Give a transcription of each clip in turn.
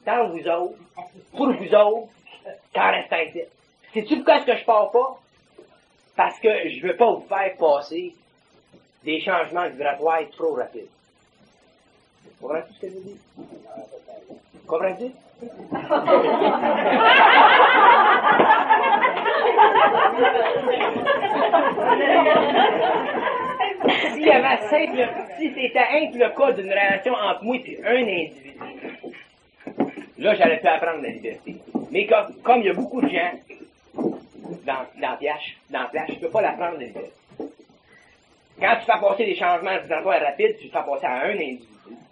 dans vous autres, pour vous autres, qu'en restant ici. Sais-tu pourquoi est-ce que je pars pas? Parce que je veux pas vous faire passer des changements vibratoires trop rapides. Comprends-tu ce que je veux dire? Comprends-tu? Si c'était un le cas d'une relation entre moi et un individu, là, j'aurais pu apprendre la liberté. Mais comme il y a beaucoup de gens dans la plage, je peux pas l'apprendre la liberté. Quand tu fais passer des changements vibratoires rapides, tu le fais passer à un individu.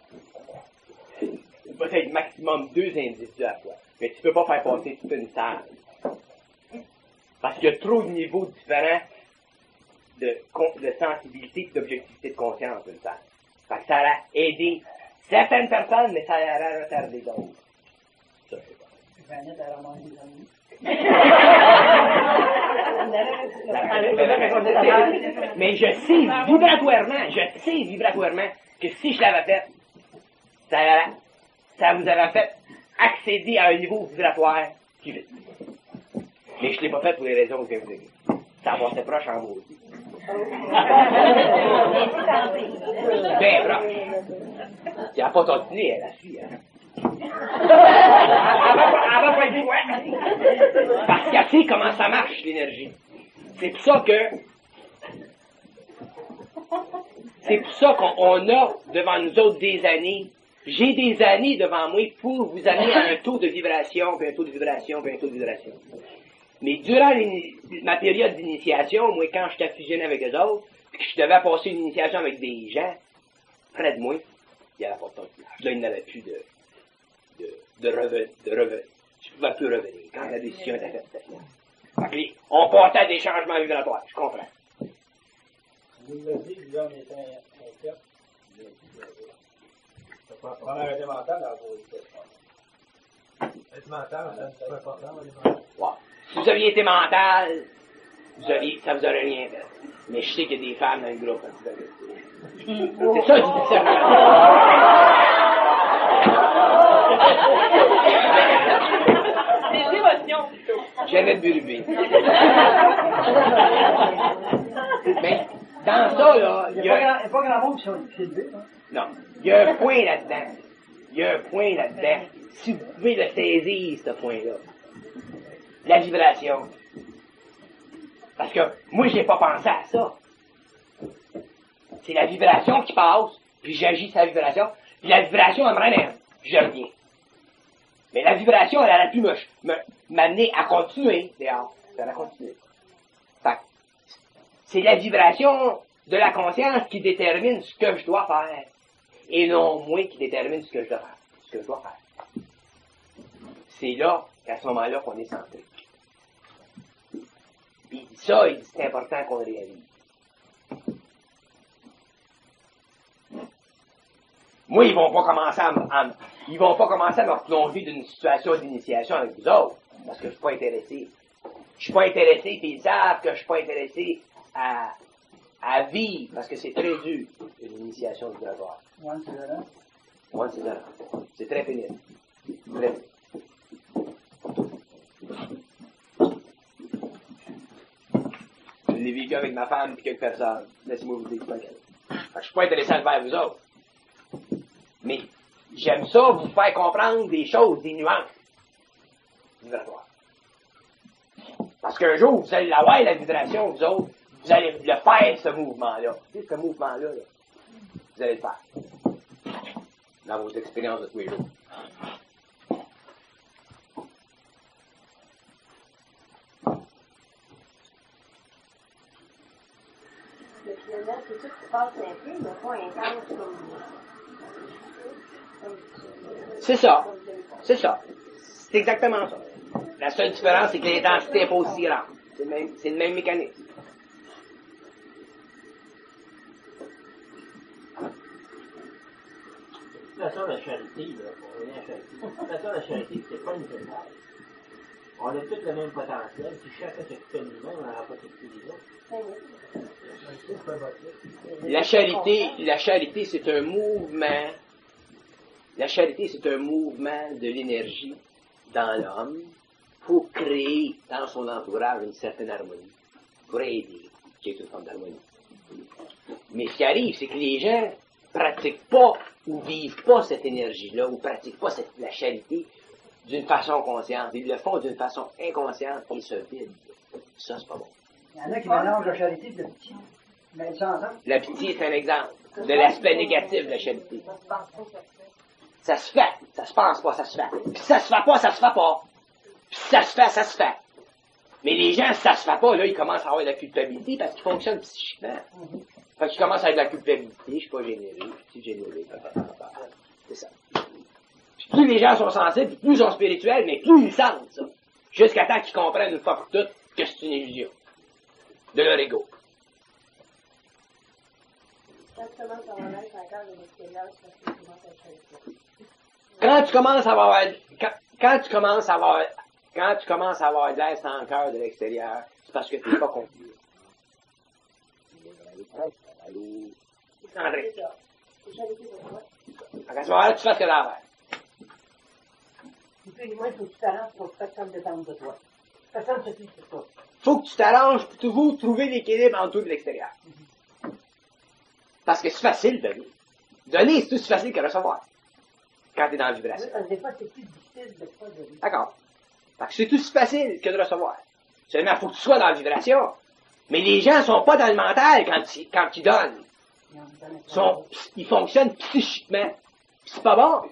Peut-être maximum 2 individus à la fois. Mais tu peux pas faire passer toute une salle. Parce qu'il y a trop de niveaux différents de sensibilité et d'objectivité de conscience d'une salle. Fait que ça a aidé certaines personnes, mais ça a retardé d'autres. Ça, je sais pas. Mais je sais vibratoirement que si je l'avais fait, ça vous aurait fait accéder à un niveau vibratoire plus vite. Mais je ne l'ai pas fait pour les raisons que je vous ai dit. Ça passait proche en mots aussi. Ben proche. Il n'a pas continué, elle a su. Elle va pas dire ouais. Parce qu'elle sait comment ça marche, l'énergie. C'est pour ça qu'on a devant nous autres des années. J'ai des années devant moi pour vous amener à un taux de vibration, puis un taux de vibration, puis un taux de vibration. Mais durant ma période d'initiation, moi, quand j'étais fusionné avec eux autres, puis que je devais passer une initiation avec des gens près de moi, il n'y avait pas de temps de village. Là, il n'avait plus de revenir. Je ne pouvais plus revenir quand la décision était faite. Fait que on passait à des changements vibratoires, je comprends. Vous avez dit que l'homme était inquiet. On a été mental dans vos questions. Être mental, c'est important. Wow. Si vous aviez été mental, ça vous aurait rien fait. Mais je sais qu'il y a des femmes dans le groupe. C'est ça, Des émotions, plutôt. J'avais de Burubé. Mais dans ça, là, il y a pas grand monde qui sont élevés. Non. Il y a un point là-dedans. Si vous pouvez le saisir, ce point-là. La vibration. Parce que moi, j'ai pas pensé à ça. C'est la vibration qui passe, puis j'agis sur la vibration, puis la vibration, elle me ramène, puis je reviens. Mais la vibration, elle aurait pu m'amener à continuer dehors. Elle a continué. Fait que c'est la vibration de la conscience qui détermine ce que je dois faire. Et non moi qui détermine ce que je dois faire. C'est là, qu'à ce moment-là, qu'on est centré. Puis ça, c'est important qu'on réalise. Moi, ils vont pas commencer à me replonger d'une situation d'initiation avec vous autres, parce que je suis pas intéressé. Je suis pas intéressé, puis ils savent que je suis pas intéressé à vivre, parce que c'est très dur, une initiation vibratoire. C'est très pénible. Très pénible. Je l'ai vécu avec ma femme et quelques personnes. Laissez-moi vous dire que je suis pas intéressé à le faire vous autres. Mais j'aime ça vous faire comprendre des choses, des nuances vibratoires. Parce qu'un jour, vous allez l'avoir, la vibration, vous autres, vous allez le faire, ce mouvement-là. Tu sais, ce mouvement-là, là, vous allez le faire. Dans vos expériences de tous les jours. Finalement, c'est tout qui passe un peu, mais pas intense comme... C'est ça. C'est exactement ça. La seule différence, c'est que l'intensité n'est pas aussi grande. C'est le même mécanisme. La charité, là, pour revenir à la charité, la charité, c'est pas une générale. On a tous le même potentiel. Si chacun s'occupe de nous-mêmes, on n'aura pas s'occuper des autres. La charité, c'est un mouvement La charité, c'est un mouvement de l'énergie dans l'homme pour créer dans son entourage une certaine harmonie, pour aider, qui est une forme d'harmonie. Mais ce qui arrive, c'est que les gens pratiquent pas ou vivent pas cette énergie-là, ou pratiquent pas la charité d'une façon consciente. Ils le font d'une façon inconsciente et se vident. Ça, c'est pas bon. Il y en a qui mélangent la charité et le petit. Mais ça ensemble. La pitié, c'est un exemple de l'aspect négatif de la charité. Ça se fait, ça se pense pas, ça se fait. Puis ça se fait pas, ça se fait pas. Puis ça se fait, ça se fait. Mais les gens, si ça se fait pas, là, ils commencent à avoir de la culpabilité parce qu'ils fonctionnent psychiquement. Fait qu'ils commencent à avoir de la culpabilité, je suis pas généreux, je suis généreux, c'est ça. Puis plus les gens sont sensibles, plus ils sont spirituels, mais plus ils sentent ça. Jusqu'à temps qu'ils comprennent une fois pour toutes que c'est une illusion. De leur ego. Quand tu commences à avoir, quand tu commences à avoir de l'air dans le cœur de l'extérieur, c'est parce que tu n'es pas compris. Allô? André. À ce moment-là, tu fais ce que tu as à faire. Et puis, moi, il faut que tu t'arranges pour que personne ne dépende de toi. Personne ne se fiche sur toi. Faut que tu t'arranges pour toujours trouver l'équilibre entre tout et l'extérieur. Parce que c'est facile de donner. Donner, c'est aussi facile que recevoir. Quand tu es dans la vibration. Oui, parce que des fois, c'est plus difficile de pas donner. D'accord. Parce que c'est aussi facile que de recevoir. Seulement, il faut que tu sois dans la vibration. Mais les gens ne sont pas dans le mental quand ils donnent. Ils fonctionnent psychiquement. C'est pas bon.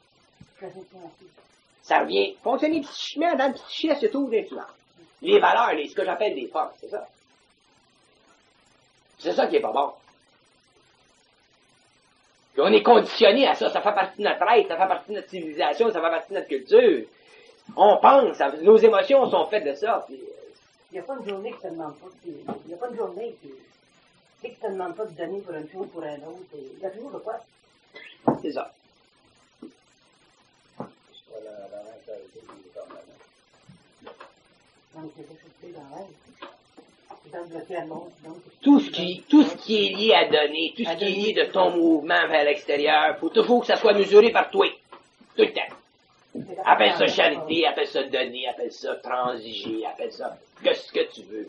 Ça revient. Fonctionner psychiquement dans le psychisme, c'est tout l'influence. Les valeurs, ce que j'appelle les forces, c'est ça. C'est ça qui est pas bon. Puis on est conditionné à ça, ça fait partie de notre être, ça fait partie de notre civilisation, ça fait partie de notre culture. On pense, nos émotions sont faites de ça. Puis, il n'y a pas une journée qui te demande pas il n'y a pas une journée qui te demande pas de donner pour une chose, pour un autre. Il y a toujours de quoi. C'est ça. Donc, c'est ça que dans l'air. C'est dans le ciel monde. Tout ce qui est lié à donner, tout ce qui est lié de ton mouvement vers l'extérieur, il faut toujours que ça soit mesuré par toi. Tout le temps. Appelle ça charité, appelle ça donner, appelle ça transiger, appelle ça ce que tu veux.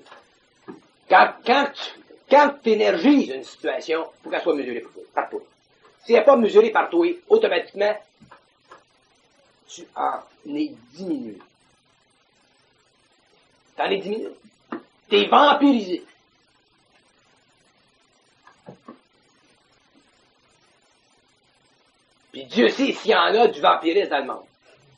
Quand tu énergises une situation, il faut qu'elle soit mesurée par toi. Si elle n'est pas mesurée par toi, automatiquement, tu en es diminué. Tu en es diminué. Tu es vampirisé. Puis Dieu sait s'il y en a du vampirisme dans le monde.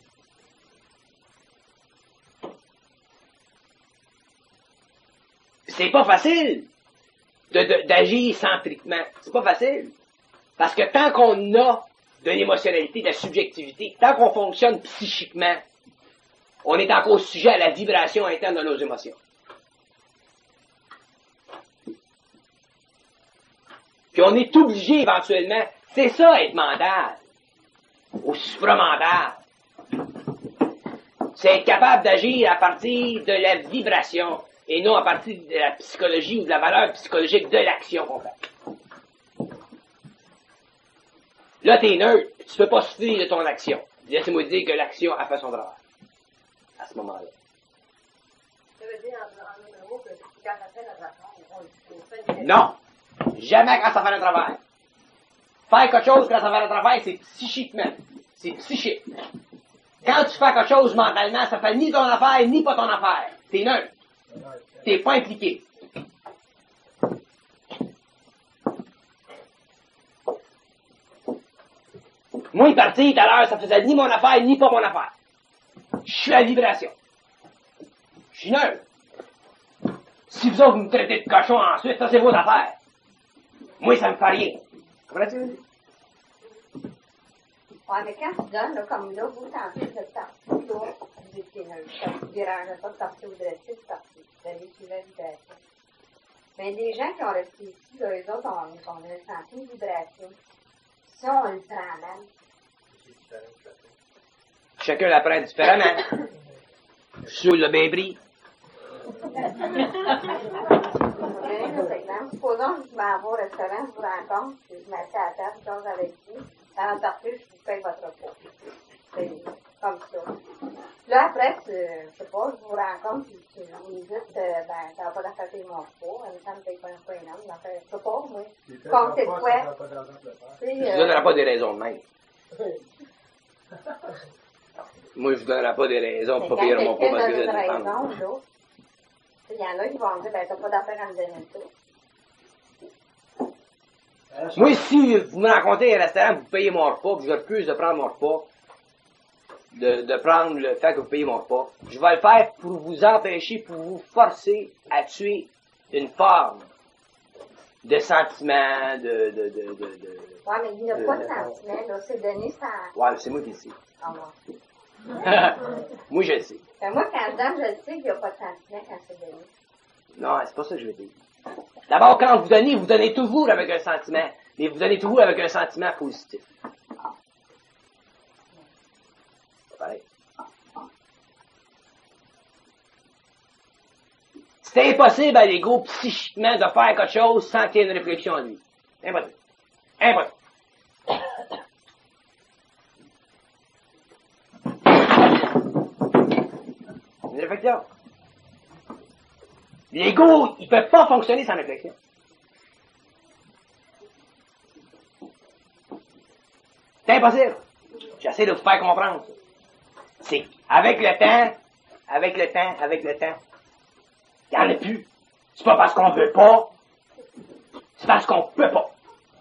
C'est pas facile d'agir centriquement. C'est pas facile. Parce que tant qu'on a de l'émotionnalité, de la subjectivité, tant qu'on fonctionne psychiquement, on est encore sujet à la vibration interne de nos émotions. Puis on est obligé éventuellement, c'est ça être mental, ou supramental. C'est être capable d'agir à partir de la vibration et non à partir de la psychologie ou de la valeur psychologique de l'action qu'on fait. Là, t'es neutre, tu peux pas suivre de ton action. Laissez-moi dire que l'action a fait son travail. À ce moment-là. Ça veut dire, en un mot, que quand ça fait notre affaire, on fait Non! Jamais quand ça fait le travail. Faire quelque chose quand ça fait le travail, c'est psychiquement. C'est psychique. Quand tu fais quelque chose mentalement, ça fait ni ton affaire, ni pas ton affaire. T'es neutre. T'es pas impliqué. Moi, parti tout à l'heure, ça faisait ni mon affaire, ni pas mon affaire. Je suis à vibration. Je suis neutre. Si vous autres, vous me traitez de cochon ensuite, ça c'est vos affaires. Moi, ça me fait rien. Comprends-tu? Ouais, mais quand tu donnes, là, comme là, vous, tantôt, vous êtes parti, là, vous étiez neutre. Ça vous dérangeait pas de partir au dressé, de partir, d'aller sur la vibration. Mais les gens qui ont resté ici, là, eux autres, on a senti une vibration. Si on le prend mal. Chacun l'apprend différemment. Je suis le bien pris. Supposons que je m'en vais au restaurant, je vous rencontre, puis je m'assieds à la table, je jase avec vous. En tartuffe, je vous paye votre repos. C'est comme ça. Là, après, je sais pas, je vous rencontre, puis vous me dites, ben, t'as pas d'affaire payer mon repos, en même temps, me paye pas un énorme, je sais pas, moi. Comme c'est quoi? Je ne vous donnerai pas des raisons de même. Moi, je ne vous donnerai pas des raisons pour ne pas payer mon repos parce que vous êtes une femme. Il y en a qui vont me dire, ben, t'as pas d'affaire à me donner ça. Moi, si vous me rencontrez au restaurant, vous payez mon repas, puis je refuse de prendre mon repas, de prendre le fait que vous payez mon repas, je vais le faire pour vous empêcher, pour vous forcer à tuer une forme de sentiment, Ouais, mais il n'y a pas de sentiment, là. C'est donné ça. Ouais, c'est moi qui le sais. Ah, bon. Moi, je le sais. Ben, moi, quand je donne, je le sais qu'il n'y a pas de sentiment quand c'est donné. Non, c'est pas ça que je veux dire. D'abord, quand vous donnez toujours avec un sentiment, mais vous donnez toujours avec un sentiment positif. C'est pareil. C'est impossible à l'ego, psychiquement, de faire quelque chose sans qu'il y ait une réflexion en lui. Impossible. Impossible. Une réflexion. L'ego, il ne peut pas fonctionner sans réflexion. C'est impossible. J'essaie de vous faire comprendre ça. C'est avec le temps, il n'y en a plus. C'est pas parce qu'on veut pas, c'est parce qu'on peut pas.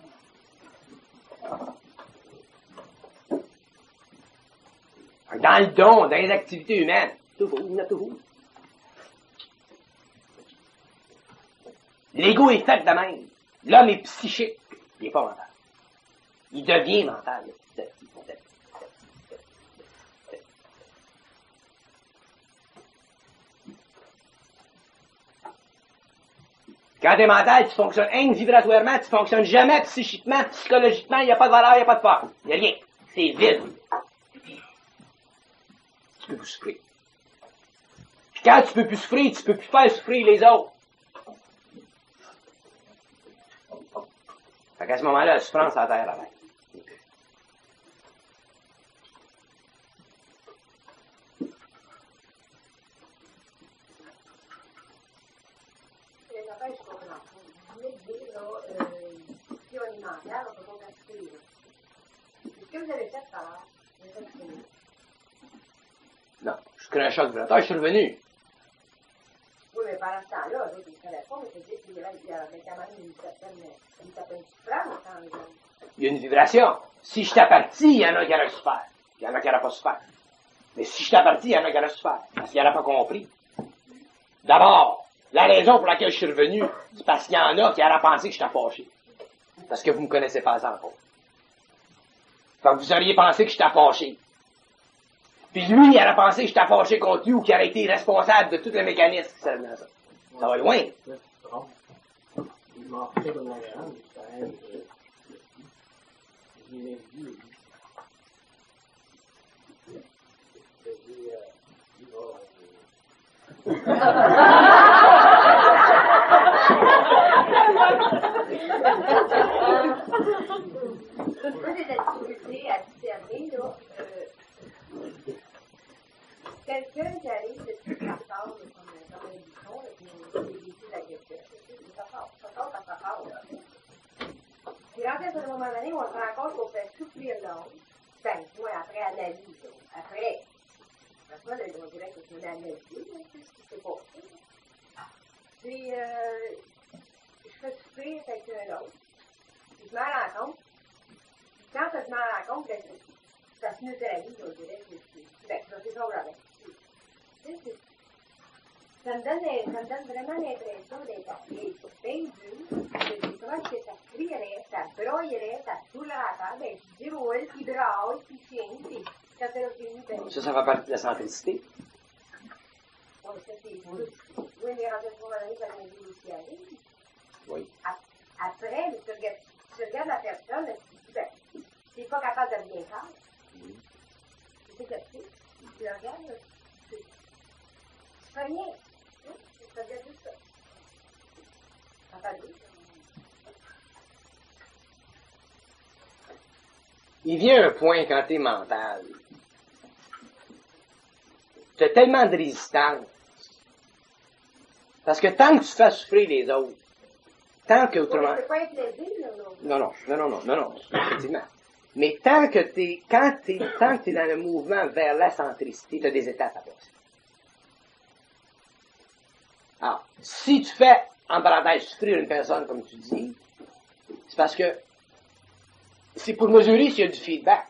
Dans le don, dans les activités humaines, toujours, il y en a toujours. L'ego est fait de même. L'homme est psychique. Il n'est pas mental. Il devient mental. Quand tu es mental, tu fonctionnes vibratoirement, tu fonctionnes jamais psychiquement, psychologiquement, il n'y a pas de valeur, il n'y a pas de force. Il n'y a rien. C'est vide. Tu peux plus souffrir. Puis quand tu peux plus souffrir, tu peux plus faire souffrir les autres. Fait qu'à ce moment-là, la souffrance à terre avec. Non, je crée un choc vibratoire, je suis revenu. Oui, mais pendant ce temps-là, ils ne savaient pas, mais c'est qu'il y avait quand même une certaine souffrance dans les gens. Il y a une vibration. Si je t'appartis, il y en a qui auraient souffert. Il y en a qui n'auraient pas souffert. Mais si je t'appartis, il y en a qui auraient souffert. Parce qu'ils n'auraient pas compris. D'abord, la raison pour laquelle je suis revenu, c'est parce qu'il y en a qui auraient pensé que j'étais fâché. Parce que vous ne me connaissez pas encore. Fait que vous auriez pensé que j'étais fâché. Puis lui, il aurait pensé que j'étais fâché contre lui ou qu'il aurait été responsable de tout le mécanisme qui servait à ça. Ça va loin. Il m'a fait comme la grande, ça aide. Il est dit. Moi, j'ai de la difficulté à discerner, là, quelqu'un qui arrive de toute la forme, comme un bouton, qui est vécu agressif, ça sort, là. Puis rendu à un moment donné, on se rend compte qu'on fait souffrir l'autre, ben, moi, après analyse, là. Après, moi, on dirait que c'est une analyse, c'est pas ça. Puis, je fais souffrir quelqu'un d'autre, puis je me rends compte. Quand je me rends compte, ça se neutralise, on dirait que c'est son problème. Ça me donne vraiment l'impression d'être bien dur, que des fois, que ça crierait, ça broyerait, ça saoulerait à terre, ben, je déroule, puis braille, puis chienne, puis quand c'est là fini, ben... Ça fait partie de la centricité. Bon, ça, c'est... Oui, mais rendu à ce moment-là, ça vient aussi aller. Oui. Après, tu regardes la personne, tu te dis, ben, tu n'es pas capable de bien faire. C'est ce que tu le regardes, tu fais rien. Tu regardes tout ça. Ça fait bien. il vient un point quand t'es mental. T'as tellement de résistance. Parce que tant que tu fais souffrir les autres, tant que autrement... C'est pas être l'aidé, là, non. Non, effectivement. Mais tant que t'es dans le mouvement vers la centricité, t'as des étapes à passer. Alors, si tu fais, en parenthèse, souffrir une personne, comme tu dis, c'est parce que c'est pour mesurer s'il y a du feedback.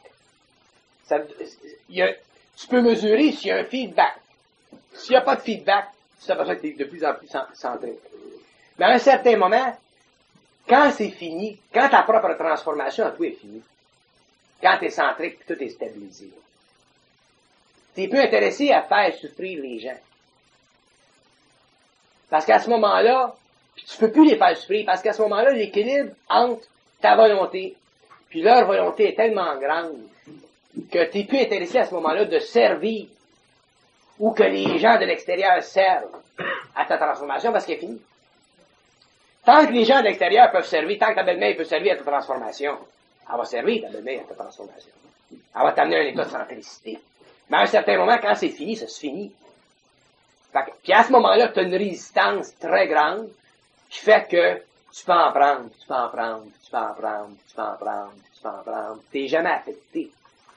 Tu peux mesurer s'il y a un feedback. S'il n'y a pas de feedback, tu t'aperçois que tu es de plus en plus centré. Mais à un certain moment, quand c'est fini, quand ta propre transformation à toi est finie, quand tu es centré et tout est stabilisé, tu es plus intéressé à faire souffrir les gens. Parce qu'à ce moment-là, tu peux plus les faire souffrir, parce qu'à ce moment-là, l'équilibre entre ta volonté puis leur volonté est tellement grande que tu n'es plus intéressé à ce moment-là de servir ou que les gens de l'extérieur servent à ta transformation parce qu'elle est finie. Tant que les gens de l'extérieur peuvent servir, tant que ta belle-mère peut servir à ta transformation, elle va servir ta belle-mère à ta transformation. Elle va t'amener à un état de centricité. Mais à un certain moment, quand c'est fini, ça se finit. Puis à ce moment-là, tu as une résistance très grande qui fait que tu peux en prendre, tu peux en prendre, tu peux en prendre, tu peux en prendre, tu peux en prendre. Tu n'es jamais affecté.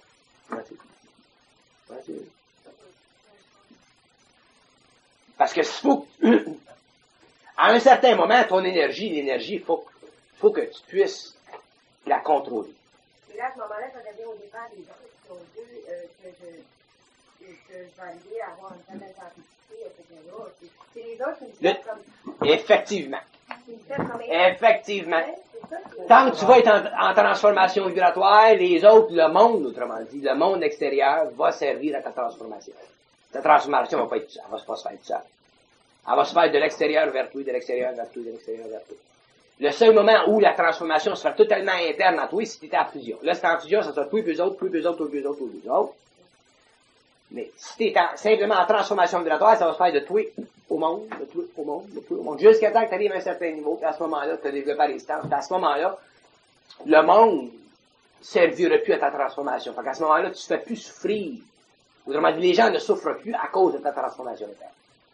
Parce que faut, à un certain moment, ton énergie, l'énergie, faut que tu puisses la contrôler. Et là, à ce moment-là, ça devient au départ les autres qui sont deux, que je vais arriver à avoir une certaine sensibilité, etc. C'est les autres qui me servent comme... Effectivement. Qui me servent comme... Effectivement. Ouais, c'est ça, Tant que tu vas être en transformation vibratoire, les autres, le monde, autrement dit, le monde extérieur va servir à ta transformation. Ta transformation va pas être, elle va pas se faire toute seule. Elle va se faire de l'extérieur vers toi, de l'extérieur vers toi, de l'extérieur vers toi. Le seul moment où la transformation se fait totalement interne en toi, c'est si tu es en fusion. Là, si tu es en fusion, ça sera toi, plus autres, plus autres, plus autres, plus autres. Mais si tu es simplement en transformation vibratoire, ça va se faire de toi au monde, de toi au monde, de toi au monde, jusqu'à temps que tu arrives à un certain niveau, puis à ce moment-là, tu as développé la résistance, puis à ce moment-là, le monde ne servira plus à ta transformation. Fait qu'à ce moment-là, tu ne te fais plus souffrir. Autrement dit, les gens ne souffrent plus à cause de ta transformation de terre.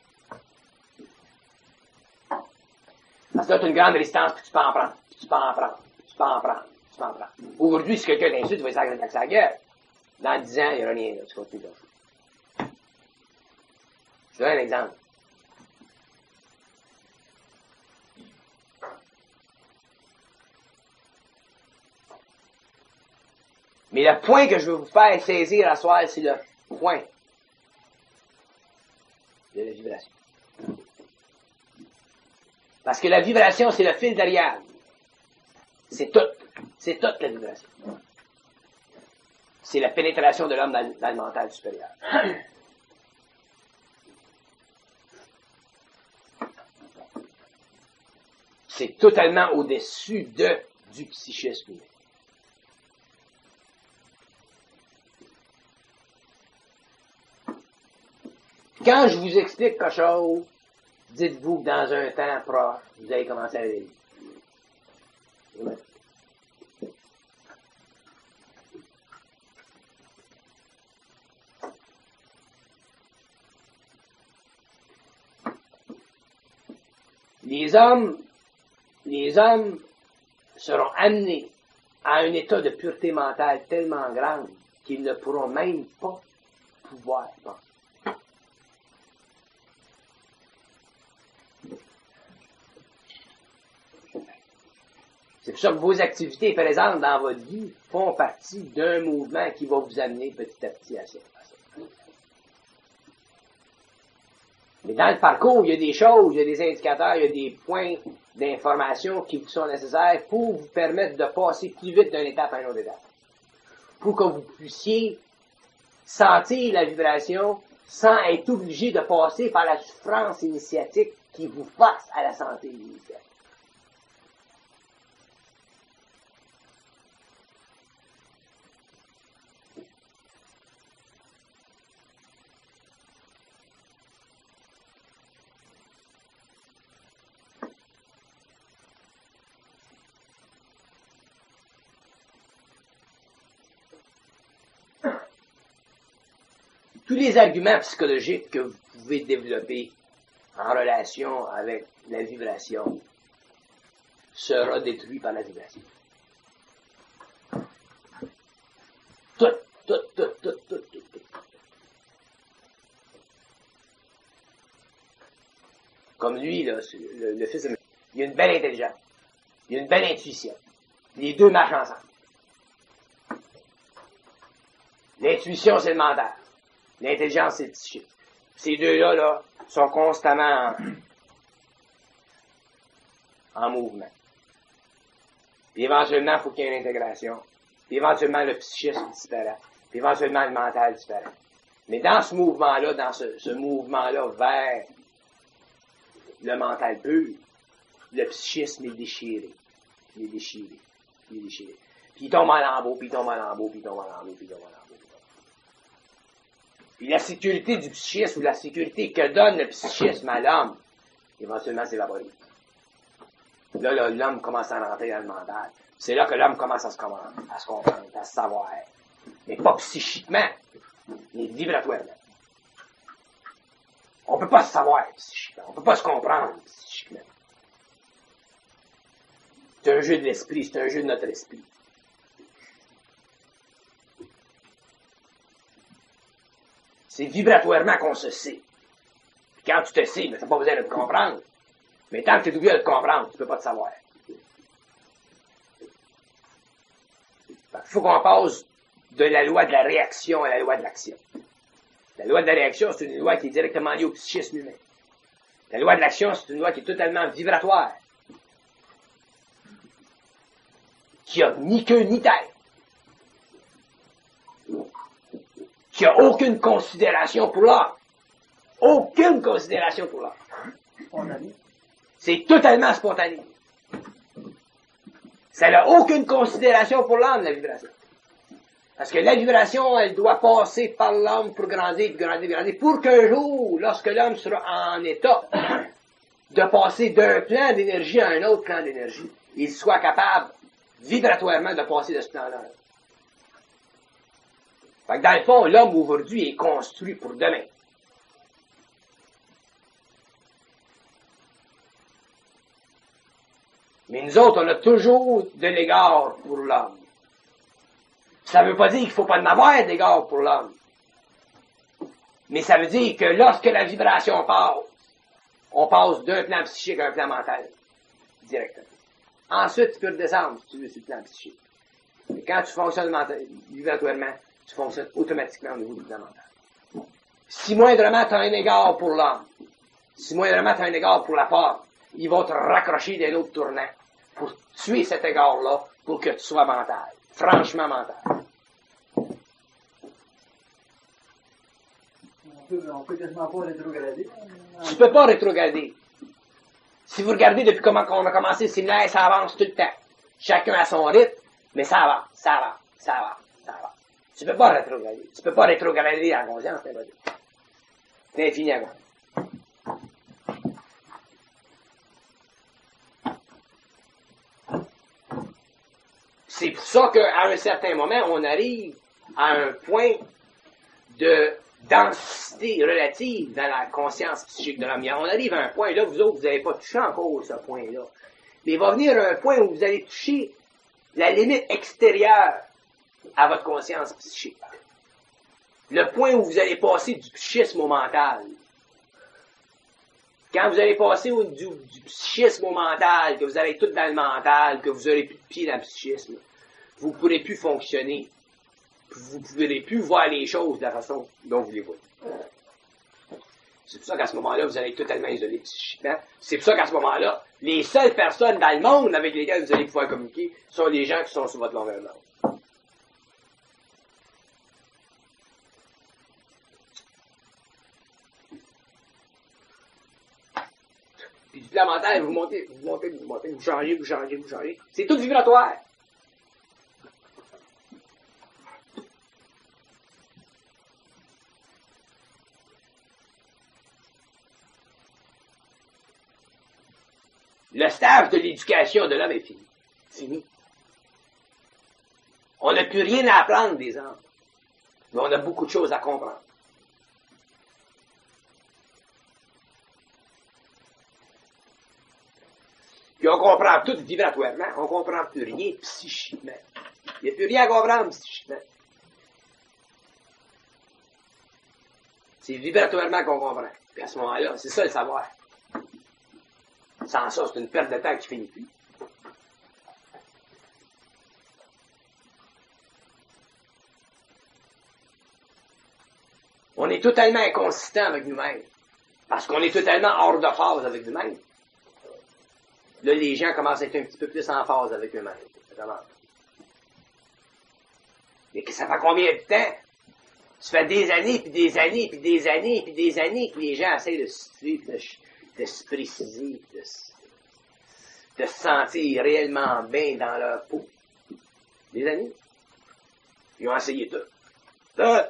Parce que là, tu as une grande résistance, puis tu peux en prendre, puis tu peux en prendre, puis tu peux en prendre, puis tu peux en prendre. Aujourd'hui, si quelqu'un t'insulte, tu vas essayer de taxer la gueule. Dans 10 ans, il n'y aura rien là, tu continues comme ça. Je te donne un exemple. Mais le point que je veux vous faire saisir à soir, c'est le point de la vibration. Parce que la vibration, c'est le fil d'Ariane. C'est tout. C'est toute la vibration. C'est la pénétration de l'homme dans le mental supérieur. C'est totalement au-dessus du psychisme humain. Quand je vous explique quelque chose, dites-vous que dans un temps proche, vous allez commencer à aller. Les hommes seront amenés à un état de pureté mentale tellement grande qu'ils ne pourront même pas pouvoir penser. C'est pour ça que vos activités présentes dans votre vie font partie d'un mouvement qui va vous amener petit à petit à ça. Mais dans le parcours, il y a des choses, il y a des indicateurs, il y a des points d'information qui vous sont nécessaires pour vous permettre de passer plus vite d'une étape à une autre étape. Pour que vous puissiez sentir la vibration sans être obligé de passer par la souffrance initiatique qui vous force à la santé initiatique. tous les arguments psychologiques que vous pouvez développer en relation avec la vibration sera détruit par la vibration. Tout. Comme lui, là, le fils de... Il a une belle intelligence. Il a une belle intuition. Les deux marchent ensemble. L'intuition, c'est le mental. L'intelligence, c'est le psychique. Ces deux-là, là, sont constamment en mouvement. Puis éventuellement, il faut qu'il y ait une intégration. Puis éventuellement, le psychisme disparaît. Puis éventuellement, le mental disparaît. Mais dans ce mouvement-là, ce mouvement-là vers le mental pur, le psychisme est déchiré. Il est déchiré. Il est déchiré. Puis il tombe en lambeaux, puis il tombe en lambeaux, puis il tombe en lambeaux, puis il tombe en lambeaux. Puis la sécurité du psychisme, ou la sécurité que donne le psychisme à l'homme, éventuellement s'évapore. Là, l'homme commence à rentrer dans le mental. C'est là que l'homme commence à se comprendre, à se savoir. Mais pas psychiquement, mais vibratoirement. On peut pas se savoir psychiquement. On peut pas se comprendre psychiquement. C'est un jeu de l'esprit, c'est un jeu de notre esprit. C'est vibratoirement qu'on se sait. Puis quand tu te sais, ben, t'as pas besoin de te comprendre. Mais tant que tu es obligé de te comprendre, tu peux pas te savoir. Il faut qu'on passe de la loi de la réaction à la loi de l'action. La loi de la réaction, c'est une loi qui est directement liée au psychisme humain. La loi de l'action, c'est une loi qui est totalement vibratoire. Qui a ni queue ni tête. Qui a aucune considération pour l'homme. Aucune considération pour l'homme. Spontané. C'est totalement spontané. Ça n'a aucune considération pour l'homme, la vibration. Parce que la vibration, elle doit passer par l'homme pour grandir, pour qu'un jour, lorsque l'homme sera en état de passer d'un plan d'énergie à un autre plan d'énergie, il soit capable, vibratoirement, de passer de ce plan-là. Fait que dans le fond, l'homme aujourd'hui est construit pour demain. Mais nous autres, on a toujours de l'égard pour l'homme. Ça ne veut pas dire qu'il ne faut pas en avoir d'égard pour l'homme. Mais ça veut dire que lorsque la vibration passe, on passe d'un plan psychique à un plan mental. Directement. Ensuite, tu peux redescendre, si tu veux, sur le plan psychique. Mais quand tu fonctionnes vibratoirement, tu fonctionnes automatiquement au niveau du plan mental. Si moindrement tu as un égard pour l'homme, si moindrement tu as un égard pour la forme, ils vont te raccrocher d'un autre tournant pour tuer cet égard-là pour que tu sois mental. Franchement mental. On peut quasiment pas rétrograder. Tu peux pas rétrograder. Si vous regardez depuis comment on a commencé le séminaire, ça avance tout le temps. Chacun à son rythme, mais ça avance, ça avance, ça avance, ça avance. Tu peux pas rétrograder. Tu peux pas rétrograder en conscience, c'est impossible. C'est infini à moi. C'est pour ça qu'à un certain moment, on arrive à un point de densité relative dans la conscience psychique de l'homme. On arrive à un point, là, vous autres, vous n'avez pas touché encore ce point-là. Mais il va venir un point où vous allez toucher la limite extérieure à votre conscience psychique. Le point où vous allez passer du psychisme au mental. Quand vous allez passer du psychisme au mental, que vous allez tout dans le mental, que vous n'aurez plus de pied dans le psychisme, vous ne pourrez plus fonctionner. Vous ne pourrez plus voir les choses de la façon dont vous les voyez. C'est pour ça qu'à ce moment-là, vous allez être totalement isolé psychiquement. C'est pour ça qu'à ce moment-là, les seules personnes dans le monde avec lesquelles vous allez pouvoir communiquer sont les gens qui sont sur votre longueur d'onde. Puis du plan mental, vous montez, vous changez. C'est tout vibratoire. Le stage de l'éducation de l'homme est fini. Fini. On n'a plus rien à apprendre des hommes. Mais on a beaucoup de choses à comprendre. Puis on comprend tout vibratoirement, on comprend plus rien psychiquement. Il n'y a plus rien à comprendre psychiquement. C'est vibratoirement qu'on comprend. Puis à ce moment-là, c'est ça le savoir. Sans ça, c'est une perte de temps qui finit plus. On est totalement inconsistant avec nous-mêmes. Parce qu'on est totalement hors de phase avec nous-mêmes. Là, les gens commencent à être un petit peu plus en phase avec eux-mêmes. Mais ça fait combien de temps? Ça fait des années, puis des années, puis des années, puis des années que les gens essayent de se situer, de se préciser, de se sentir réellement bien dans leur peau. Des années. Ils ont essayé tout. Tout.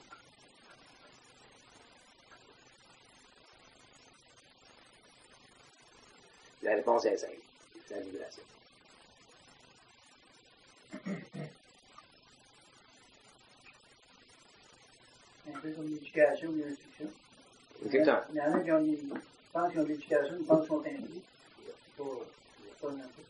La réponse est simple. C'est la vibration. C'est un peu comme l'éducation et l'instruction. Exactement. Il y en a qui pensent qu'ils ont de l'éducation, ils pensent qu'ils sont instruits. C'est pas le même chose.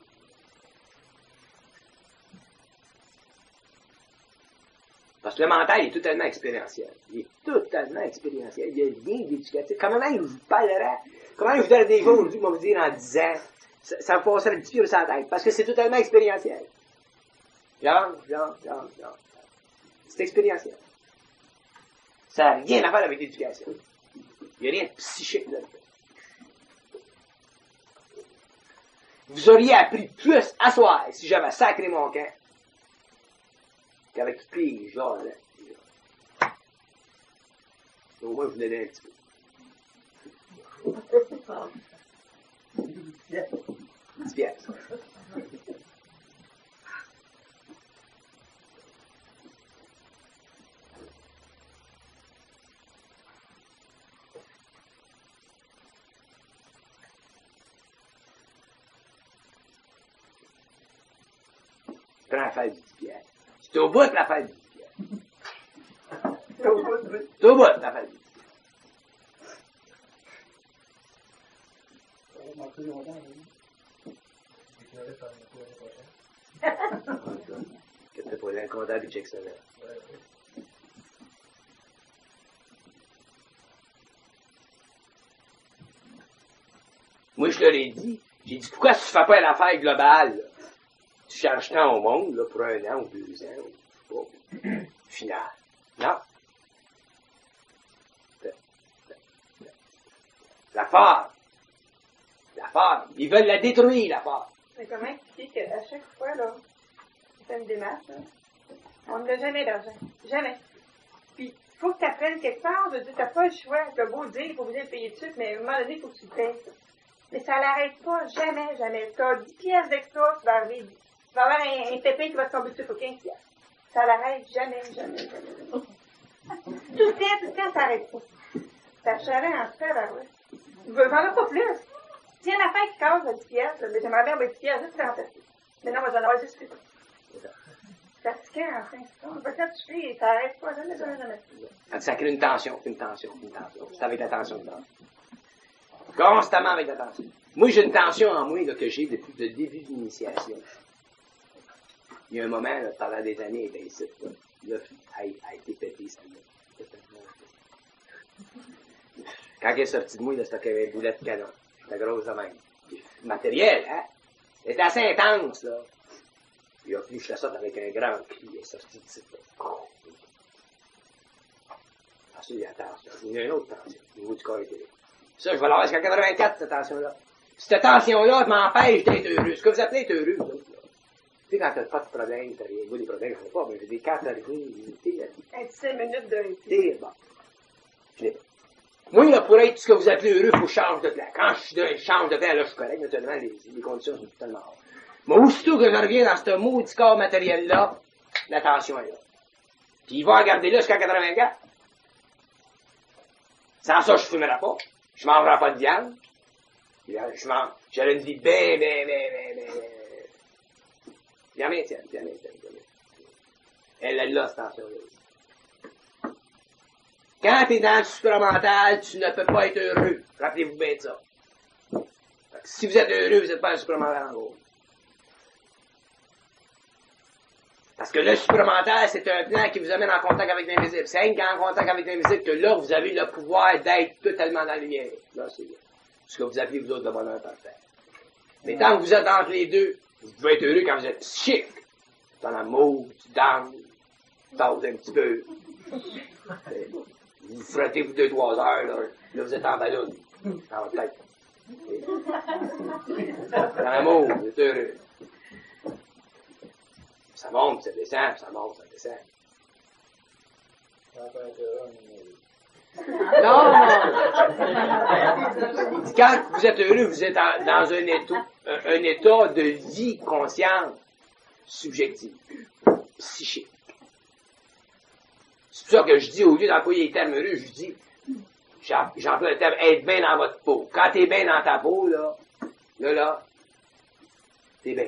Parce que le mental est totalement expérientiel. Il est totalement expérientiel. Il y a rien d'éducatif. Comment il vous parlera? Comment il vous donne des choses aujourd'hui, vous dire en 10 ans? Ça vous passerait un petit peu sur la tête. Parce que c'est totalement expérientiel. Genre. C'est expérientiel. Ça n'a rien à faire avec l'éducation. Il n'y a rien de psychique là-dedans. Vous auriez appris plus à soir si j'avais sacré mon camp qu'avec tous les gens là. Au moins, vous l'aidez un petit peu. Une pièce. Prends l'affaire du 10 pièces. C'est au bout de l'affaire du 10 pièces. C'est au bout de l'affaire du 10 pièces. Qu'est-ce que pour un comptable, il check ça là. Moi, je leur ai dit, j'ai dit, pourquoi tu ne fais pas l'affaire globale, là? Tu changes tant au monde, là, pour 1 an ou 2 ans, ou je sais pas, final. Non. La part. Ils veulent la détruire, la part. Mais comment expliquer qu'à chaque fois, là, on fait une démarche, là, on n'a jamais d'argent. Jamais. Puis, il faut que tu apprennes quelque part. Je veux dire, tu n'as pas le choix. Tu as beau dire, il faut bien le payer tout de suite, mais à un moment donné, il faut que tu le payes. Mais ça l'arrête pas. Jamais. Tu as 10 pièces d'extra, tu vas arriver. Tu vas avoir un pépin qui va te tomber dessus pour 15 pièces. Ça l'arrête jamais. Tout le temps, ça n'arrête pas. Ça chalet en tout cas, ben ouais. Je veux vendre pas plus. S'il y a une affaire qui casse à 10 pièces, mais j'aimerais bien avoir 10 pièces juste pour remplacer. Mais non, moi, j'en aurais juste plus. C'est fatigant, en fin de compte. Peut-être que tu fais, ça n'arrête pas, jamais. Ça crée une tension. C'est avec la tension dedans. Constamment avec la tension. Moi, j'ai une tension en moi là, que j'ai depuis le début de l'initiation. Il y a un moment, là, pendant des années, il était ici. Là, a été pété, celle-là. Quand elle est sortie de moi, là, c'était qu'il y avait une boulette de canon. C'était grosse de même. Matériel, hein? C'était assez intense, là. Il a fallu que je la sorte avec un grand cri. Elle est sortie d'ici. Ensuite, il y a attention. Il y a une autre tension au niveau du corps éthérique. Ça, je vais l'avoir jusqu'à 84, cette tension-là. Cette tension-là m'empêche d'être heureux. Ce que vous appelez être heureux, vous autres, là. Tu sais, quand t'as pas de problème, t'as rien. Moi, des problèmes, je sais pas, mais j'ai des cartes d'arrivée, Un 5 minutes de c'est bon. Je l'ai pas. Moi, là, pour être ce que vous appelez heureux, il faut que je change de plan. Quand je change de plan, là, je suis correct, naturellement, les conditions sont totalement hors. Mais aussitôt que je reviens dans ce maudit corps matériel-là, la tension est là. Puis il va regarder là jusqu'à 84. Sans ça, je fumerai pas. Je mangerai pas de viande. J'aurais une vie bien. Bien maintienne. Elle est là, cette tension-là. Quand t'es dans le supramental, tu ne peux pas être heureux. Rappelez-vous bien de ça. si vous êtes heureux, vous n'êtes pas un supramental en gros. Parce que le supramental, c'est un plan qui vous amène en contact avec l'invisible. C'est en contact avec l'invisible que là, vous avez le pouvoir d'être totalement dans la lumière. Là, c'est ce que vous appelez vous autres le bonheur parfait. Mais tant que vous êtes entre les deux, vous pouvez être heureux quand vous êtes chic. Dans l'amour, tu danses, tu danses un petit peu. Vous frottez vous 2-3 heures, là vous êtes en ballon, dans votre tête. Dans l'amour, vous êtes heureux. Ça monte, ça descend, ça monte, ça descend. Non! Quand vous êtes heureux, vous êtes dans un état de vie consciente, subjective, psychique. C'est pour ça que je dis, au lieu d'employer les termes heureux, je dis, j'emploie le terme être bien dans votre peau. Quand t'es bien dans ta peau, là, t'es bien.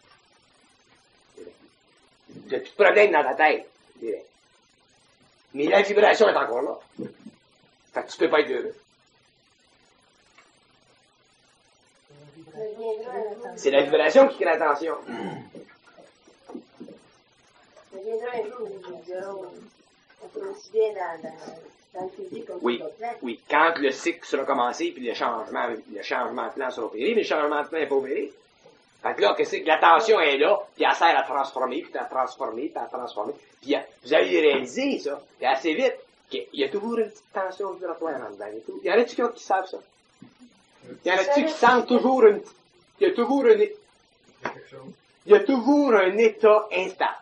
T'as plus de problème dans ta tête. T'es bien. Mais la vibration est encore là. Fait que tu peux pas être heureux. C'est la vibration qui crée la tension. Ça viendra un jour où vous direz, on peut aussi bien dans le physique comme Oui, oui. Quand le cycle sera commencé, puis le changement de plan sera opéré, mais le changement de plan n'est pas opéré. Fait que là, que la tension est là, puis elle sert à transformer, puis à transformer, puis à transformer. Puis vous allez réaliser ça, puis assez vite, qu'il y a toujours une petite tension vibratoire en dedans. Il y en a-tu qui savent ça? Il y en a-tu qui sentent toujours une petite... Il y a toujours un état instable.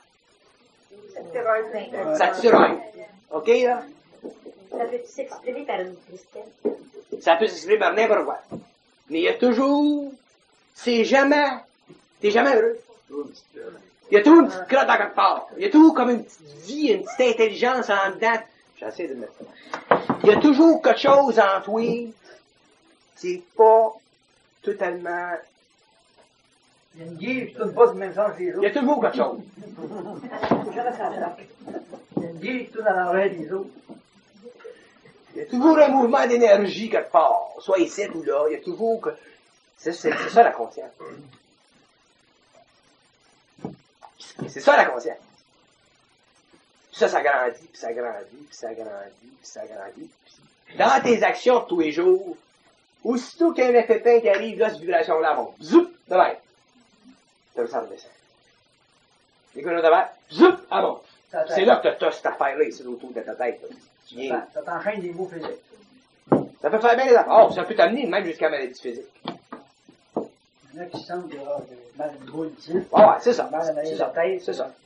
Ça tire. OK, là? Ça peut s'exprimer par une tristesse. Ça peut s'exprimer par n'importe quoi. Mais il y a toujours... T'es jamais heureux. Il y a toujours une petite crotte dans quelque part. Il y a toujours comme une petite vie, une petite intelligence en dedans. J'essaie de le mettre ça. Il y a toujours quelque chose en toi qui n'est pas totalement... Il y a une guille qui tourne pas du même sens que les autres. Il y a toujours quelque chose. Il y a une guille qui tourne à l'envers des autres. Il y a toujours un mouvement d'énergie quelque part. Soit ici ou là. Il y a toujours que... C'est ça la conscience. C'est ça la conscience. Puis ça grandit, puis ça grandit, puis ça grandit, puis ça grandit. Dans tes actions de tous les jours, aussitôt qu'il y a un effet peint qui arrive, là, cette vibration-là monte. Zoup, de même. Ça redescend. Les gars de verre, zoup, elle monte. C'est là que tu as cette affaire-là, ici, autour de ta tête. Ça t'enchaîne des mots physiques. Ça peut faire bien les affaires. Oh, ça peut t'amener même jusqu'à la maladie physique. Il y en a qui sentent qu'il y a mal à une boule ici. Ouais, c'est ça. Mal à la tête. C'est ça.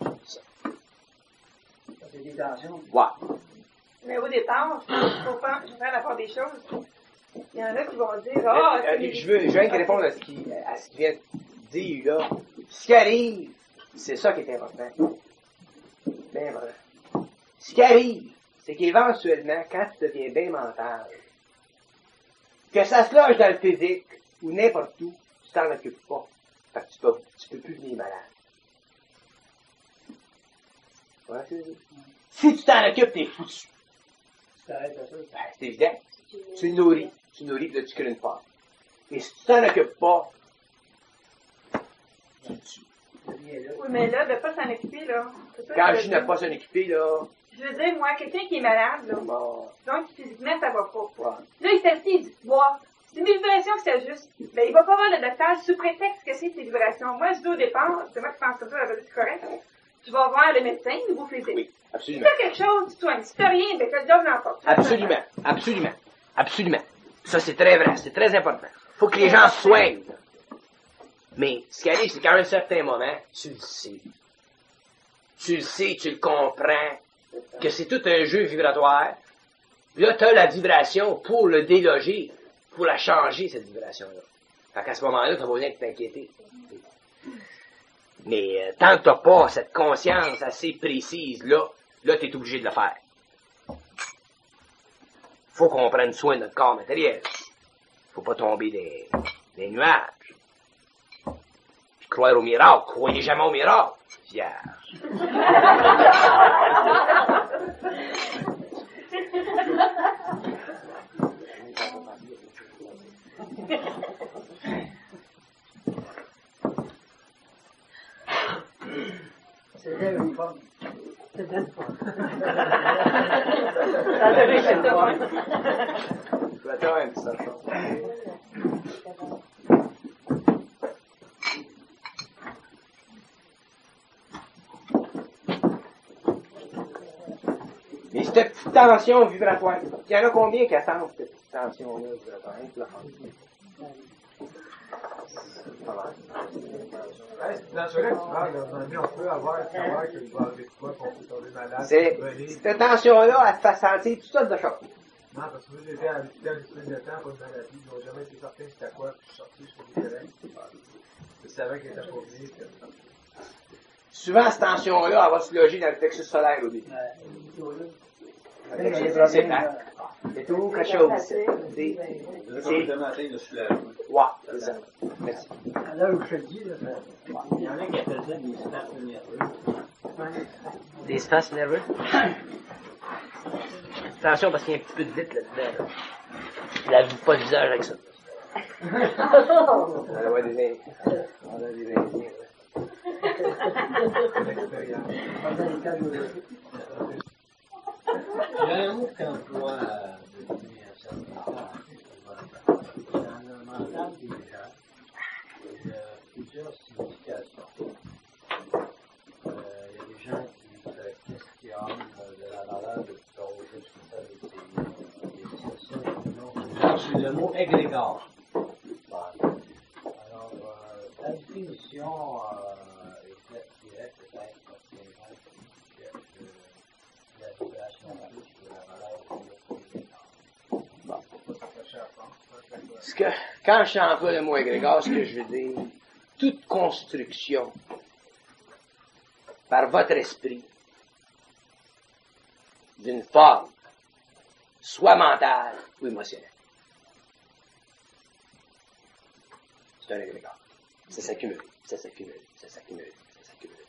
C'est des tensions. Ouais. Mais au départ, je pense qu'il faut faire la part des choses. Il y en a qui vont dire, ah, je veux rien qui répondre à ce qui vient de dire, là. Ce qui arrive, c'est ça qui est important. Bien vrai. Ce qui arrive, c'est qu'éventuellement, quand tu deviens bien mental, que ça se loge dans le physique, ou n'importe où, tu t'en occupes pas. Fait que tu peux plus venir malade. Ouais, si tu t'en occupes, t'es foutu. Tu t'arrêtes à ça. Ben, c'est évident. Tu le nourris, puis là, tu crées une part. Et si tu t'en occupes pas, tu le tues. oui, mais là, de pas s'en occuper, là. Quand je dis ne pas s'en occuper, là, Je veux dire, moi, quelqu'un qui est malade, là, bon, donc physiquement, ça va pas. ouais. Là, il s'assit, il dit, bois. C'est une vibration qui s'ajuste. Ben, il va pas voir le docteur sous prétexte que c'est ses vibrations. Moi, je dis au départ, c'est moi qui pense comme ça, c'est correct. Tu vas voir le médecin, niveau physique. Oui, Si absolument. t'as quelque chose, tu soignes. Si t'as rien, ben, que le doc l'emporte. Absolument, absolument, absolument. Ça, c'est très vrai, c'est très important. Faut que les gens se soignent. Mais ce qui arrive, c'est qu'à un certain moment, tu le sais. Tu le sais, tu le comprends, que c'est tout un jeu vibratoire. Là, tu as la vibration pour le déloger, pour la changer, cette vibration-là. Fait qu'à ce moment-là, tu n'as pas besoin de t'inquiéter. Mais tant que tu n'as pas cette conscience assez précise, là, tu es obligé de le faire. Faut qu'on prenne soin de notre corps matériel. Faut pas tomber des nuages. Puis croire au miracle. Croyez jamais au miracle. Vierge. C'est là l'uniforme. Ça donne pas. Ça donne pas. Je vais faire un petit sachant. Mais cette petite tension vibratoire, il y en a combien qui attendent cette petite tension-là vibratoire? C'est naturel que tu parles, là. On peut savoir qu'il va arriver de quoi, qu'on peut tomber malade. Cette tension-là, elle te fait sentir toutes sortes de choses. Non, parce que moi, j'étais à l'hôpital une semaine de temps pour une maladie. Ils n'ont jamais été certains c'était quoi, puis je suis sorti, je suis correct. Je savais qu'elle était pas venue. Souvent, cette tension-là, elle va se loger dans le plexus solaire au début. C'est plate. C'est tout quelque chose. C'est le matin, je suis là. Ouais, c'est ça. Merci. À l'heure où je te le dis, là, Il y en a qui appellent ça des spasmes nerveux. Des spasmes nerveux? Attention parce qu'il y a un petit peu de vitre là-dedans. Lave-vous pas le visage avec ça. On a des Indiens. On a des Indiens. Il y a un mot qu'emploie depuis un certain temps. Dans le mental des gens, il y a plusieurs significations. Il y a des gens qui se questionnent de la valeur de choses, est-ce que ça veut dire, c'est le mot égrégore. Alors, la définition est faite peut-être parce que les gens cherchent la vibration plus que la valeur de Quand j'emploie le mot égrégore, ce que je veux dire, toute construction par votre esprit d'une forme, soit mentale ou émotionnelle. C'est un égrégore. Ça s'accumule, ça s'accumule, ça s'accumule, ça s'accumule.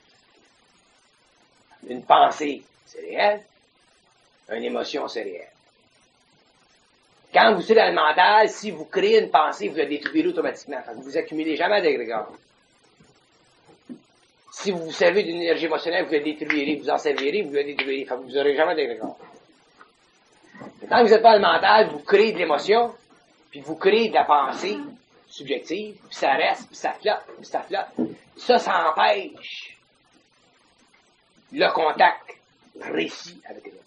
Une pensée, c'est réel. Une émotion, c'est réel. Quand vous êtes dans le mental, si vous créez une pensée, vous la détruisez automatiquement. Vous accumulez jamais d'égrégore. Si vous vous servez d'une énergie émotionnelle, vous la détruirez, vous en servirez, vous la détruirez. Vous n'aurez jamais d'égrégore. Quand vous êtes dans le mental, vous créez de l'émotion, puis vous créez de la pensée subjective, puis ça reste, puis ça flotte, puis ça flotte. Ça empêche le contact précis avec les autres.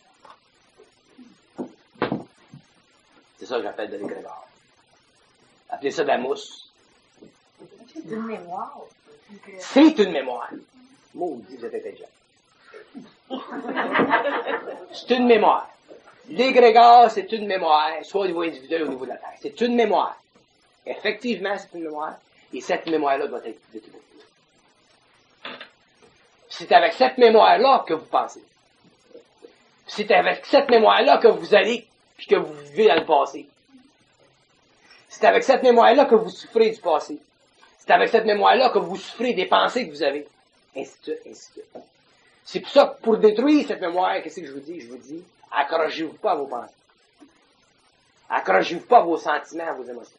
C'est ça que j'appelle de l'égrégore. Appelez ça de la mousse. C'est une mémoire. C'est une mémoire. Maudit, vous êtes intelligent. C'est une mémoire. L'égrégore, c'est une mémoire, soit au niveau individuel ou au niveau de la Terre. C'est une mémoire. Effectivement, c'est une mémoire. Et cette mémoire-là doit être détruite. C'est avec cette mémoire-là que vous pensez. C'est avec cette mémoire-là que vous allez, puis que vous vivez dans le passé. C'est avec cette mémoire-là que vous souffrez du passé. C'est avec cette mémoire-là que vous souffrez des pensées que vous avez. Ainsi de suite, ainsi de suite. C'est pour ça que pour détruire cette mémoire, qu'est-ce que je vous dis? Je vous dis, accrochez-vous pas à vos pensées. Accrochez-vous pas à vos sentiments, à vos émotions.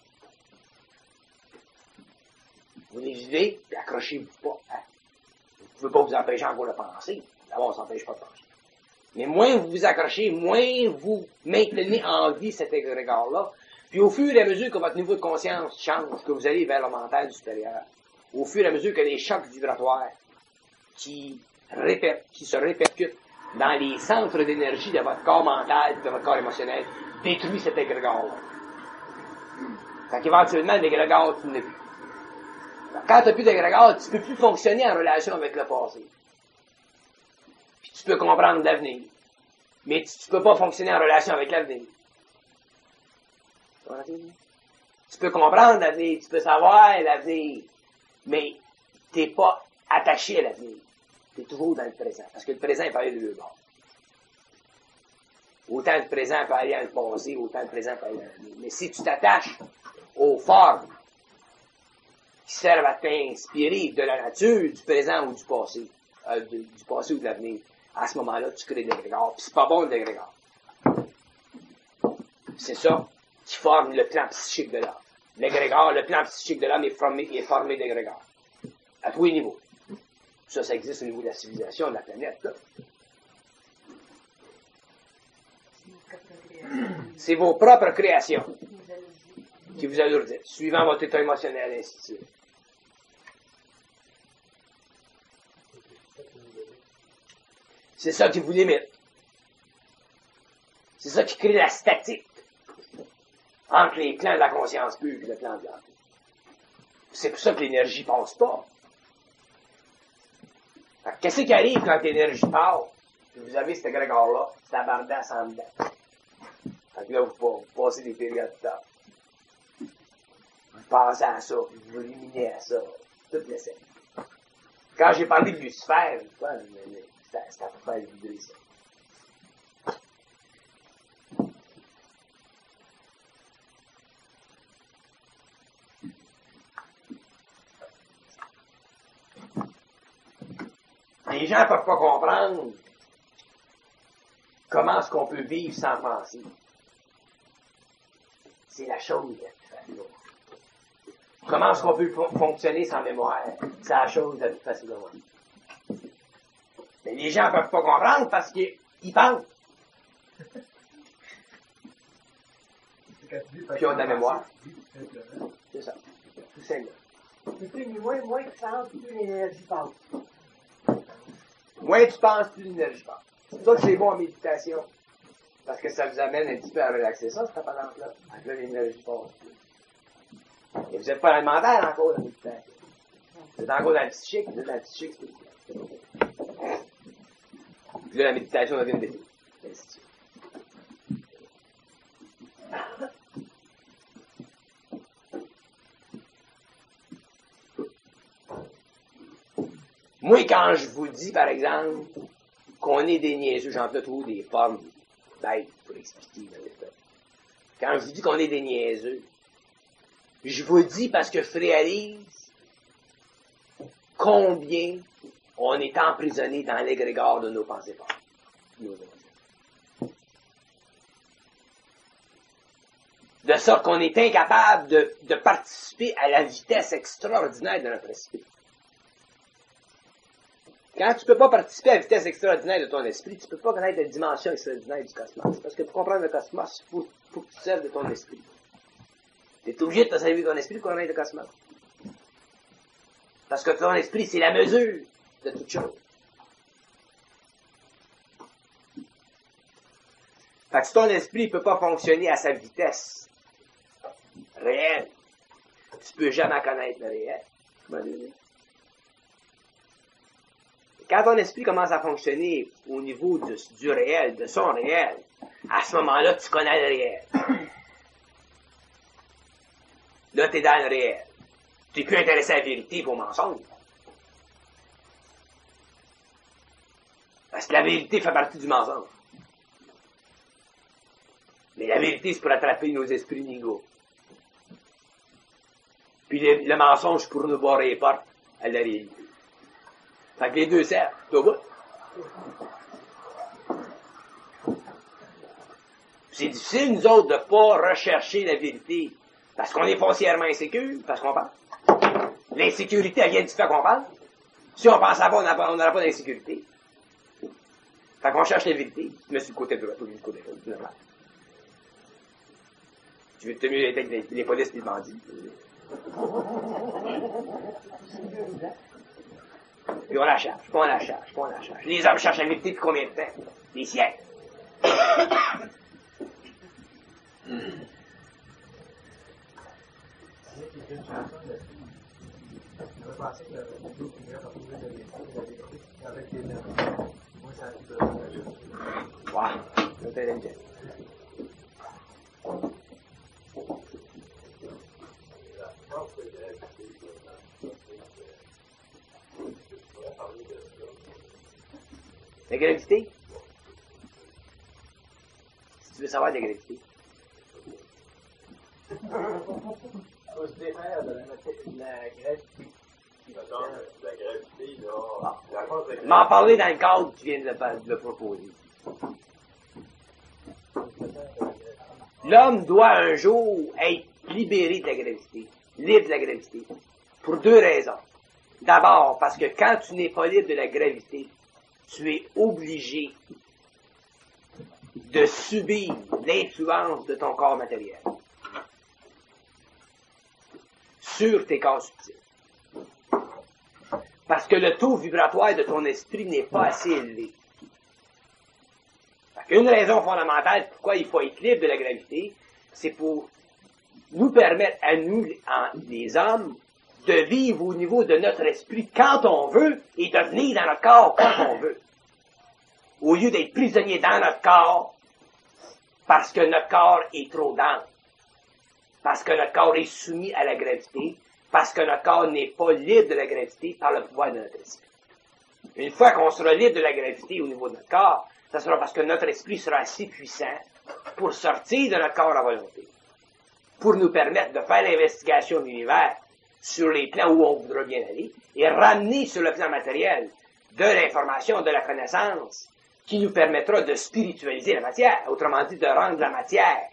Vous les vivez, puis accrochez-vous pas à... Vous ne pouvez pas vous empêcher encore de penser. D'abord, on ne s'empêche pas de penser. Mais moins vous vous accrochez, moins vous maintenez en vie cet égrégore-là. Puis au fur et à mesure que votre niveau de conscience change, que vous allez vers le mental supérieur, au fur et à mesure que les chocs vibratoires qui se répercutent dans les centres d'énergie de votre corps mental et de votre corps émotionnel détruisent cet égrégore-là. Fait qu'éventuellement, l'égrégore, tu n'as plus. Quand tu n'as plus d'égrégore, tu ne peux plus fonctionner en relation avec le passé. Puis tu peux comprendre l'avenir. Mais tu ne peux pas fonctionner en relation avec l'avenir. Tu peux comprendre l'avenir, tu peux savoir l'avenir, mais tu n'es pas attaché à l'avenir. Tu es toujours dans le présent. Parce que le présent peut aller de deux bords. Autant le présent peut aller dans le passé, autant le présent peut aller dans l'avenir. Mais si tu t'attaches aux formes qui servent à t'inspirer de la nature, du présent ou du passé ou de l'avenir, à ce moment-là, tu crées des égrégores. Puis c'est pas bon le égrégore. C'est ça qui forme le plan psychique de l'homme. L'égrégore, le plan psychique de l'homme est formé d'égrégores. À tous les niveaux. Ça existe au niveau de la civilisation, de la planète, là. C'est vos propres créations qui vous alourdissent, suivant votre état émotionnel, et ainsi de suite. C'est ça qui vous limite. C'est ça qui crée la statique entre les plans de la conscience pure et le plan de l'âme. C'est pour ça que l'énergie passe pas. Qu'est-ce qui arrive quand l'énergie passe? Vous avez cet égrégore-là, c'est abordant en dedans. Fait que là, vous passez des périodes de temps. Vous pensez à ça, vous ruminez à ça, tout l'essai. Quand j'ai parlé de Lucifer, c'était pour faire vibrer ça. Les gens ne peuvent pas comprendre comment est-ce qu'on peut vivre sans penser. C'est la chose la plus facile. Comment est-ce qu'on peut fonctionner sans mémoire? C'est la chose la plus facile. Mais les gens ne peuvent pas comprendre parce qu'ils pensent. Puis ils ont de la mémoire. C'est ça. Tout simplement. Et puis, moins tu penses, plus l'énergie passe. Moins tu penses, plus l'énergie passe. C'est pour ça que c'est bon en méditation. Parce que ça vous amène un petit peu à relaxer ça, cette apparence-là. Là, l'énergie passe. Et vous n'êtes pas alimentaire encore dans la méditation. Vous êtes encore dans le psychique, vous êtes dans le psychique spirituel. Puis là, la méditation devient des filles. Moi, quand je vous dis, par exemple, qu'on est des niaiseux, j'emploie toujours des formes bêtes pour expliquer. Quand je vous dis qu'on est des niaiseux, je vous dis parce que je réalise combien on est emprisonné dans l'égrégore de nos pensées fortes, nos émotions. De sorte qu'on est incapable de participer à la vitesse extraordinaire de notre esprit. Quand tu ne peux pas participer à la vitesse extraordinaire de ton esprit, tu ne peux pas connaître la dimension extraordinaire du cosmos. Parce que pour comprendre le cosmos, il faut que tu serves de ton esprit. Tu es obligé de te servir de ton esprit pour connaître le cosmos. Parce que ton esprit, c'est la mesure de toute chose. Fait que si ton esprit ne peut pas fonctionner à sa vitesse réelle, tu ne peux jamais connaître le réel. Quand ton esprit commence à fonctionner au niveau du réel, de son réel, à ce moment-là, tu connais le réel. Là, tu es dans le réel. Tu n'es plus intéressé à la vérité pour mensonge. Parce que la vérité fait partie du mensonge. Mais la vérité, c'est pour attraper nos esprits négaux. Puis le mensonge, pour nous barrer les portes à la réalité. Fait que les deux servent, t'as vu? C'est difficile, nous autres, de ne pas rechercher la vérité. Parce qu'on est foncièrement insécure, parce qu'on pense. L'insécurité, elle vient du fait qu'on pense. Si on pense à pas, on n'aura pas d'insécurité. Fait qu'on cherche la vérité. Tu te mets sur le côté droit, tu mets sur le côté gauche, c'est normal. Tu veux te mieux avec les polices et les bandits. Puis on la cherche, puis on la cherche, puis on la cherche. Les hommes cherchent la vérité depuis combien de temps? Des siècles. Une chanson là-dessus. J'avais pensé qu'il y avait beaucoup de gens qui trouvaient de l'électricité avec les gens. Moi, ça a été de la chose. Wow, c'est intelligent. La gravité? Si tu veux savoir de la gravité. Faut se défaire de la gravité. La gravité, là. M'en parler dans le cadre que tu viens de le proposer. L'homme doit un jour être libéré de la gravité, libre de la gravité, pour deux raisons. D'abord, parce que quand tu n'es pas libre de la gravité, tu es obligé de subir l'influence de ton corps matériel sur tes corps subtils. Parce que le taux vibratoire de ton esprit n'est pas assez élevé. Une raison fondamentale pourquoi il faut être libre de la gravité, c'est pour nous permettre à nous, les hommes, de vivre au niveau de notre esprit quand on veut et de venir dans notre corps quand on veut. Au lieu d'être prisonnier dans notre corps parce que notre corps est trop dense, parce que notre corps est soumis à la gravité, parce que notre corps n'est pas libre de la gravité par le pouvoir de notre esprit. Une fois qu'on sera libre de la gravité au niveau de notre corps, ça sera parce que notre esprit sera assez puissant pour sortir de notre corps à volonté, pour nous permettre de faire l'investigation de l'univers sur les plans où on voudra bien aller, et ramener sur le plan matériel de l'information, de la connaissance, qui nous permettra de spiritualiser la matière, autrement dit de rendre la matière